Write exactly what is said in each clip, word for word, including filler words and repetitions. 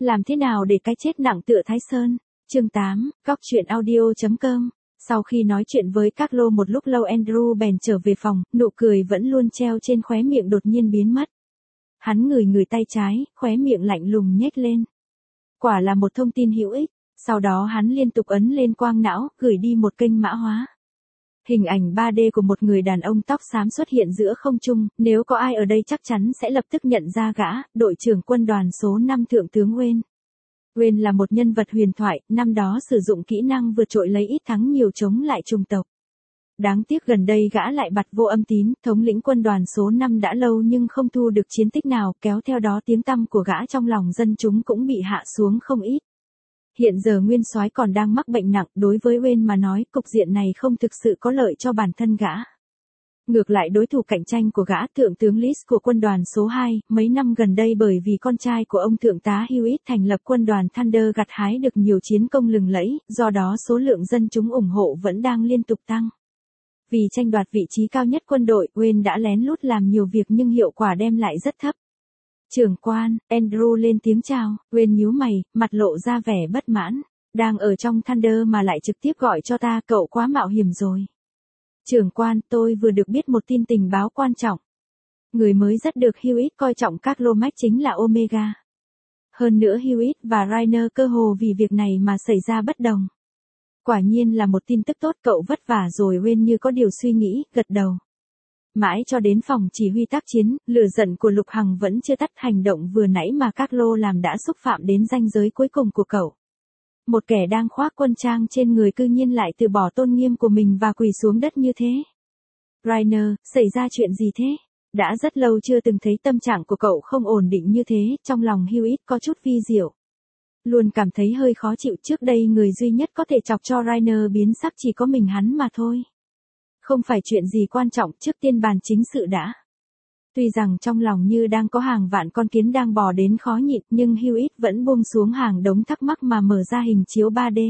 Làm thế nào để cái chết nặng tựa Thái Sơn? Chương tám, góc truyện audio chấm com. Sau khi nói chuyện với Carlo một lúc lâu, Andrew bèn trở về phòng, nụ cười vẫn luôn treo trên khóe miệng đột nhiên biến mất. Hắn ngửi ngửi tay trái, khóe miệng lạnh lùng nhếch lên. Quả là một thông tin hữu ích, sau đó hắn liên tục ấn lên quang não, gửi đi một kênh mã hóa. Hình ảnh ba D của một người đàn ông tóc xám xuất hiện giữa không trung, nếu có ai ở đây chắc chắn sẽ lập tức nhận ra gã, đội trưởng quân đoàn số năm Thượng tướng Wayne. Wayne là một nhân vật huyền thoại, năm đó sử dụng kỹ năng vượt trội lấy ít thắng nhiều chống lại chủng tộc. Đáng tiếc gần đây gã lại bặt vô âm tín, thống lĩnh quân đoàn số năm đã lâu nhưng không thu được chiến tích nào, kéo theo đó tiếng tăm của gã trong lòng dân chúng cũng bị hạ xuống không ít. Hiện giờ nguyên soái còn đang mắc bệnh nặng, đối với Wayne mà nói, cục diện này không thực sự có lợi cho bản thân gã. Ngược lại đối thủ cạnh tranh của gã, thượng tướng Lis của quân đoàn số hai, mấy năm gần đây bởi vì con trai của ông thượng tá Hewitt thành lập quân đoàn Thunder gặt hái được nhiều chiến công lừng lẫy, do đó số lượng dân chúng ủng hộ vẫn đang liên tục tăng. Vì tranh đoạt vị trí cao nhất quân đội, Wayne đã lén lút làm nhiều việc nhưng hiệu quả đem lại rất thấp. Trưởng quan, Andrew lên tiếng chào, Wayne nhíu mày, mặt lộ ra vẻ bất mãn. Đang ở trong Thunder mà lại trực tiếp gọi cho ta, cậu quá mạo hiểm rồi. Trưởng quan, tôi vừa được biết một tin tình báo quan trọng. Người mới rất được Hewitt coi trọng Carlo Max chính là Omega. Hơn nữa Hewitt và Rainer cơ hồ vì việc này mà xảy ra bất đồng. Quả nhiên là một tin tức tốt, cậu vất vả rồi. Wayne như có điều suy nghĩ, gật đầu. Mãi cho đến phòng chỉ huy tác chiến, lửa giận của Lục Hằng vẫn chưa tắt. Hành động vừa nãy mà Carlo làm đã xúc phạm đến ranh giới cuối cùng của cậu. Một kẻ đang khoác quân trang trên người cư nhiên lại từ bỏ tôn nghiêm của mình và quỳ xuống đất như thế. Rainer, xảy ra chuyện gì thế? Đã rất lâu chưa từng thấy tâm trạng của cậu không ổn định như thế, trong lòng Hewitt có chút vi diệu. Luôn cảm thấy hơi khó chịu, trước đây người duy nhất có thể chọc cho Rainer biến sắc chỉ có mình hắn mà thôi. Không phải chuyện gì quan trọng, trước tiên bàn chính sự đã. Tuy rằng trong lòng như đang có hàng vạn con kiến đang bò đến khó nhịn, nhưng Hewitt vẫn buông xuống hàng đống thắc mắc mà mở ra hình chiếu ba D.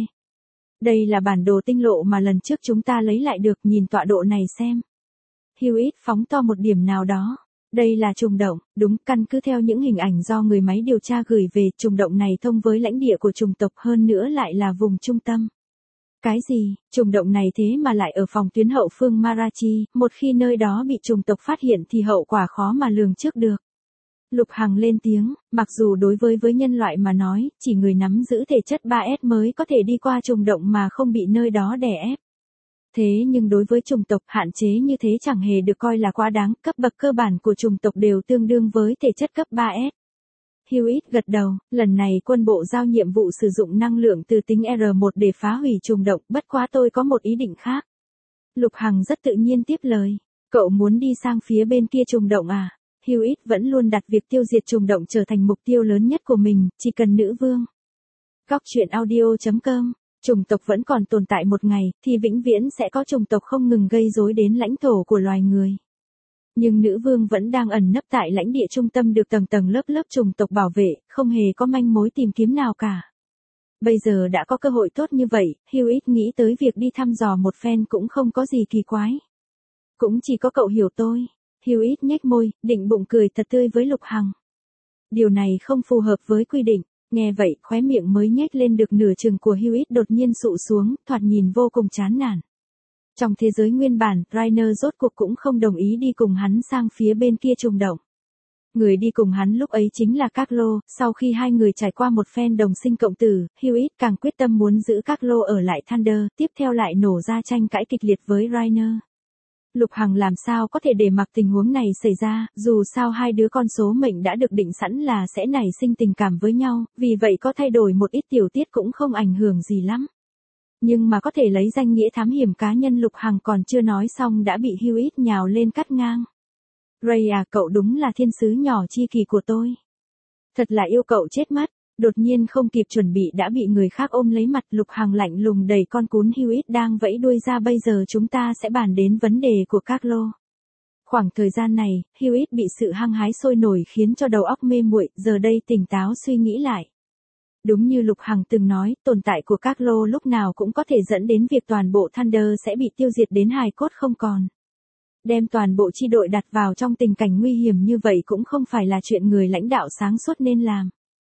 Đây là bản đồ tinh lộ mà lần trước chúng ta lấy lại được, nhìn tọa độ này xem. Hewitt phóng to một điểm nào đó. Đây là trùng động, đúng, căn cứ theo những hình ảnh do người máy điều tra gửi về, trùng động này thông với lãnh địa của chủng tộc, hơn nữa lại là vùng trung tâm. Cái gì, trùng động này thế mà lại ở phòng tuyến hậu phương Marachi, một khi nơi đó bị chủng tộc phát hiện thì hậu quả khó mà lường trước được. Lục Hằng lên tiếng, mặc dù đối với với nhân loại mà nói, chỉ người nắm giữ thể chất ba S mới có thể đi qua trùng động mà không bị nơi đó đè ép. Thế nhưng đối với chủng tộc, hạn chế như thế chẳng hề được coi là quá đáng, cấp bậc cơ bản của chủng tộc đều tương đương với thể chất cấp ba S. Hewitt gật đầu, lần này quân bộ giao nhiệm vụ sử dụng năng lượng từ tính R một để phá hủy trùng động, bất quá tôi có một ý định khác. Lục Hằng rất tự nhiên tiếp lời, cậu muốn đi sang phía bên kia trùng động à? Hewitt vẫn luôn đặt việc tiêu diệt trùng động trở thành mục tiêu lớn nhất của mình, chỉ cần nữ vương. Góc truyện audio chấm com. Chủng tộc vẫn còn tồn tại một ngày, thì vĩnh viễn sẽ có chủng tộc không ngừng gây rối đến lãnh thổ của loài người. Nhưng nữ vương vẫn đang ẩn nấp tại lãnh địa trung tâm được tầng tầng lớp lớp chủng tộc bảo vệ, không hề có manh mối tìm kiếm nào cả. Bây giờ đã có cơ hội tốt như vậy, Hewitt nghĩ tới việc đi thăm dò một phen cũng không có gì kỳ quái. Cũng chỉ có cậu hiểu tôi. Hewitt nhếch môi, định bụng cười thật tươi với Lục Hằng. Điều này không phù hợp với quy định. Nghe vậy, khóe miệng mới nhếch lên được nửa chừng của Hewitt đột nhiên sụ xuống, thoạt nhìn vô cùng chán nản. Trong thế giới nguyên bản, Rainer rốt cuộc cũng không đồng ý đi cùng hắn sang phía bên kia trùng động. Người đi cùng hắn lúc ấy chính là Carlo, sau khi hai người trải qua một phen đồng sinh cộng tử, Hewitt càng quyết tâm muốn giữ Carlo ở lại Thunder, tiếp theo lại nổ ra tranh cãi kịch liệt với Rainer. Lục Hằng làm sao có thể để mặc tình huống này xảy ra, dù sao hai đứa con số mệnh đã được định sẵn là sẽ nảy sinh tình cảm với nhau, vì vậy có thay đổi một ít tiểu tiết cũng không ảnh hưởng gì lắm. Nhưng mà có thể lấy danh nghĩa thám hiểm cá nhân, Lục Hằng còn chưa nói xong đã bị Hewitt nhào lên cắt ngang. Ray à, cậu đúng là thiên sứ nhỏ chi kỳ của tôi. Thật là yêu cậu chết mất. Đột nhiên không kịp chuẩn bị đã bị người khác ôm lấy mặt. Lục Hằng lạnh lùng đẩy con cún Hewitt đang vẫy đuôi ra, bây giờ chúng ta sẽ bàn đến vấn đề của Carlo. Khoảng thời gian này, Hewitt bị sự hăng hái sôi nổi khiến cho đầu óc mê muội, giờ đây tỉnh táo suy nghĩ lại. Đúng như Lục Hằng từng nói, tồn tại của Carlo lúc nào cũng có thể dẫn đến việc toàn bộ Thunder sẽ bị tiêu diệt đến hài cốt không còn. Đem toàn bộ chi đội đặt vào trong tình cảnh nguy hiểm như vậy cũng không phải là chuyện người lãnh đạo sáng suốt nên làm.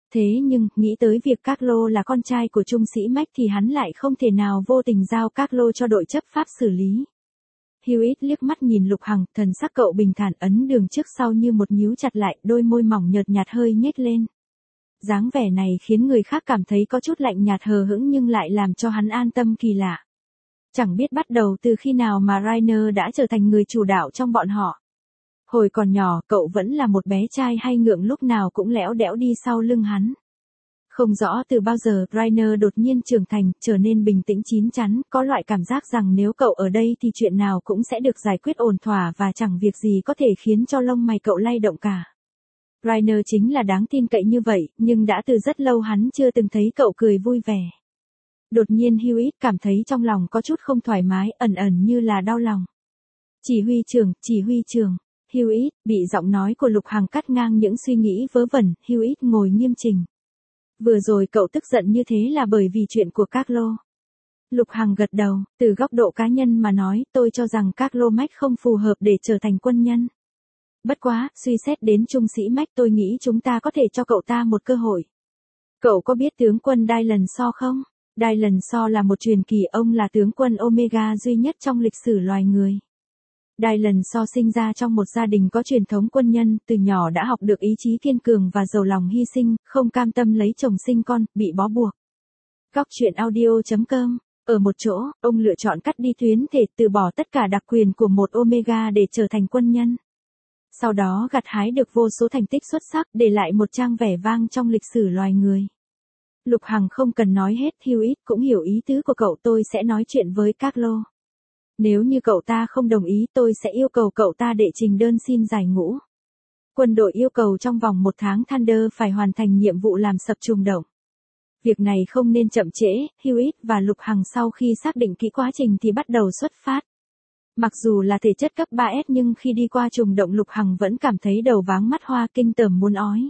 Thế nhưng, nghĩ tới việc Carlo là con trai của trung sĩ Mac thì hắn lại không thể nào vô tình giao Carlo cho đội chấp pháp xử lý. Hewitt liếc mắt nhìn Lục Hằng, thần sắc cậu bình thản ấn đường trước sau như một nhíu chặt lại, đôi môi mỏng nhợt nhạt hơi nhếch lên. Dáng vẻ này khiến người khác cảm thấy có chút lạnh nhạt hờ hững nhưng lại làm cho hắn an tâm kỳ lạ. Chẳng biết bắt đầu từ khi nào mà Rainer đã trở thành người chủ đạo trong bọn họ. Hồi còn nhỏ, cậu vẫn là một bé trai hay ngượng lúc nào cũng lẽo đẽo đi sau lưng hắn. Không rõ từ bao giờ, Rainer đột nhiên trưởng thành, trở nên bình tĩnh chín chắn, có loại cảm giác rằng nếu cậu ở đây thì chuyện nào cũng sẽ được giải quyết ổn thỏa và chẳng việc gì có thể khiến cho lông mày cậu lay động cả. Rainer chính là đáng tin cậy như vậy, nhưng đã từ rất lâu hắn chưa từng thấy cậu cười vui vẻ. Đột nhiên Hewitt cảm thấy trong lòng có chút không thoải mái, ẩn ẩn như là đau lòng. Chỉ huy trưởng, chỉ huy trưởng. Hewitt, bị giọng nói của Lục Hằng cắt ngang những suy nghĩ vớ vẩn, Hewitt ngồi nghiêm chỉnh. Vừa rồi cậu tức giận như thế là bởi vì chuyện của Carlo. Lục Hằng gật đầu, từ góc độ cá nhân mà nói, tôi cho rằng Carlo Mac không phù hợp để trở thành quân nhân. Bất quá, suy xét đến trung sĩ Mac tôi nghĩ chúng ta có thể cho cậu ta một cơ hội. Cậu có biết tướng quân Dylan Shaw không? Dylan Shaw là một truyền kỳ, ông là tướng quân Omega duy nhất trong lịch sử loài người. Dylan Shaw sinh ra trong một gia đình có truyền thống quân nhân, từ nhỏ đã học được ý chí kiên cường và giàu lòng hy sinh, không cam tâm lấy chồng sinh con, bị bó buộc. Góc truyện audio chấm com. Ở một chỗ, ông lựa chọn cắt đi tuyến thể, từ bỏ tất cả đặc quyền của một Omega để trở thành quân nhân. Sau đó gặt hái được vô số thành tích xuất sắc, để lại một trang vẻ vang trong lịch sử loài người. Lục Hằng không cần nói hết, Hewitt cũng hiểu ý tứ của cậu, tôi sẽ nói chuyện với Carlo. Nếu như cậu ta không đồng ý tôi sẽ yêu cầu cậu ta đệ trình đơn xin giải ngũ. Quân đội yêu cầu trong vòng một tháng Thunder phải hoàn thành nhiệm vụ làm sập trùng động. Việc này không nên chậm trễ, Hewitt và Lục Hằng sau khi xác định kỹ quá trình thì bắt đầu xuất phát. Mặc dù là thể chất cấp ba S nhưng khi đi qua trùng động Lục Hằng vẫn cảm thấy đầu váng mắt hoa, kinh tởm muốn ói.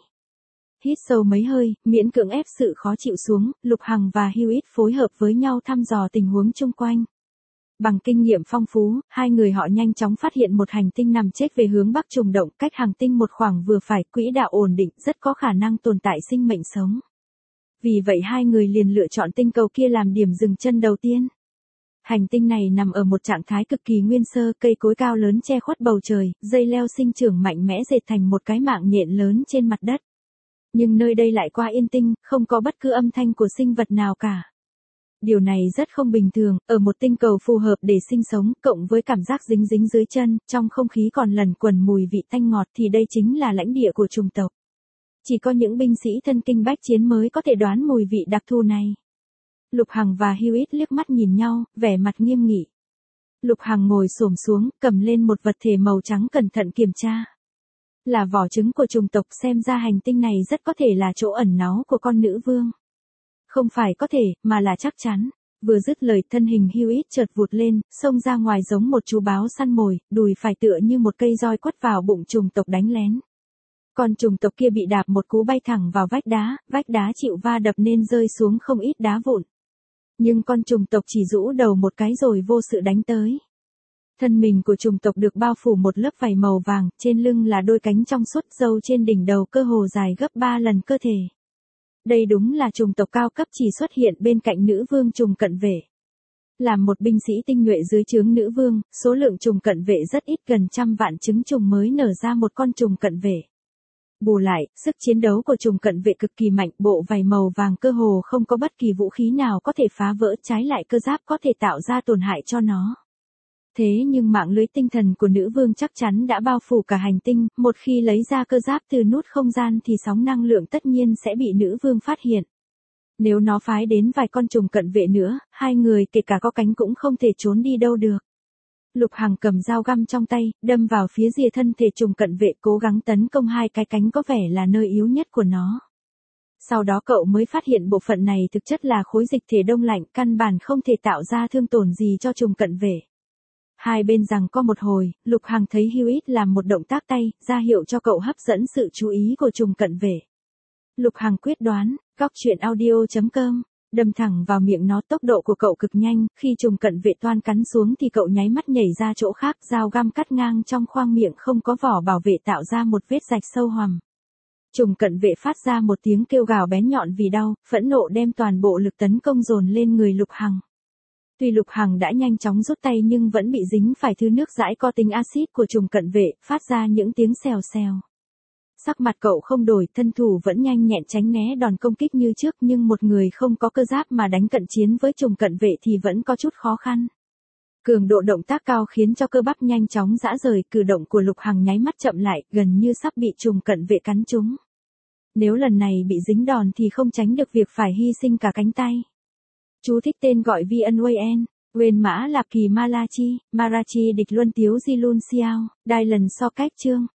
Hít sâu mấy hơi, miễn cưỡng ép sự khó chịu xuống, Lục Hằng và Hewitt phối hợp với nhau thăm dò tình huống chung quanh. Bằng kinh nghiệm phong phú, hai người họ nhanh chóng phát hiện một hành tinh nằm chết về hướng bắc trùng động, cách hành tinh một khoảng vừa phải, quỹ đạo ổn định, rất có khả năng tồn tại sinh mệnh sống. Vì vậy hai người liền lựa chọn tinh cầu kia làm điểm dừng chân đầu tiên. Hành tinh này nằm ở một trạng thái cực kỳ nguyên sơ, cây cối cao lớn che khuất bầu trời, dây leo sinh trưởng mạnh mẽ dệt thành một cái mạng nhện lớn trên mặt đất. Nhưng nơi đây lại quá yên tĩnh, không có bất cứ âm thanh của sinh vật nào cả. Điều này rất không bình thường, ở một tinh cầu phù hợp để sinh sống, cộng với cảm giác dính dính dưới chân, trong không khí còn lẩn quẩn mùi vị tanh ngọt thì đây chính là lãnh địa của chủng tộc. Chỉ có những binh sĩ thân kinh bách chiến mới có thể đoán mùi vị đặc thù này. Lục Hằng và Hewitt liếc mắt nhìn nhau, vẻ mặt nghiêm nghị. Lục Hằng ngồi xổm xuống, cầm lên một vật thể màu trắng cẩn thận kiểm tra. Là vỏ trứng của chủng tộc, xem ra hành tinh này rất có thể là chỗ ẩn náu của con nữ vương. Không phải có thể, mà là chắc chắn. Vừa dứt lời thân hình Hewitt chợt vụt lên, xông ra ngoài giống một chú báo săn mồi, đùi phải tựa như một cây roi quất vào bụng chủng tộc đánh lén. Còn chủng tộc kia bị đạp một cú bay thẳng vào vách đá, vách đá chịu va đập nên rơi xuống không ít đá vụn. Nhưng con chủng tộc chỉ rũ đầu một cái rồi vô sự đánh tới. Thân mình của chủng tộc được bao phủ một lớp vảy màu vàng, trên lưng là đôi cánh trong suốt, râu trên đỉnh đầu cơ hồ dài gấp ba lần cơ thể. Đây đúng là chủng tộc cao cấp chỉ xuất hiện bên cạnh nữ vương trùng cận vệ. Làm một binh sĩ tinh nhuệ dưới trướng nữ vương, số lượng trùng cận vệ rất ít, gần trăm vạn trứng trùng mới nở ra một con trùng cận vệ. Bù lại, sức chiến đấu của trùng cận vệ cực kỳ mạnh, bộ vảy màu vàng cơ hồ không có bất kỳ vũ khí nào có thể phá vỡ, trái lại cơ giáp có thể tạo ra tổn hại cho nó. Thế nhưng mạng lưới tinh thần của nữ vương chắc chắn đã bao phủ cả hành tinh, một khi lấy ra cơ giáp từ nút không gian thì sóng năng lượng tất nhiên sẽ bị nữ vương phát hiện. Nếu nó phái đến vài con trùng cận vệ nữa, hai người kể cả có cánh cũng không thể trốn đi đâu được. Lục Hằng cầm dao găm trong tay, đâm vào phía rìa thân thể trùng cận vệ, cố gắng tấn công hai cái cánh có vẻ là nơi yếu nhất của nó. Sau đó cậu mới phát hiện bộ phận này thực chất là khối dịch thể đông lạnh, căn bản không thể tạo ra thương tổn gì cho trùng cận vệ. Hai bên giằng co một hồi, Lục Hằng thấy Hewitt làm một động tác tay, ra hiệu cho cậu hấp dẫn sự chú ý của trùng cận vệ. Lục Hằng quyết đoán, góc truyện audio chấm com, đâm thẳng vào miệng nó, tốc độ của cậu cực nhanh, khi trùng cận vệ toan cắn xuống thì cậu nháy mắt nhảy ra chỗ khác, dao găm cắt ngang trong khoang miệng không có vỏ bảo vệ tạo ra một vết rạch sâu hoằm. Trùng cận vệ phát ra một tiếng kêu gào bén nhọn vì đau, phẫn nộ đem toàn bộ lực tấn công dồn lên người Lục Hằng. Tuy Lục Hằng đã nhanh chóng rút tay nhưng vẫn bị dính phải thứ nước dãi có tính axit của trùng cận vệ, phát ra những tiếng xèo xèo. Sắc mặt cậu không đổi, thân thủ vẫn nhanh nhẹn tránh né đòn công kích như trước, nhưng một người không có cơ giáp mà đánh cận chiến với trùng cận vệ thì vẫn có chút khó khăn. Cường độ động tác cao khiến cho cơ bắp nhanh chóng giã rời, cử động của Lục Hằng nháy mắt chậm lại, gần như sắp bị trùng cận vệ cắn trúng. Nếu lần này bị dính đòn thì không tránh được việc phải hy sinh cả cánh tay. Chú thích tên gọi Viên Nguyen, Nguyen Mã Lạp Kỳ Malachi, Marachi địch luân tiếu Di Lun Xiao, Đài lần so cách chương.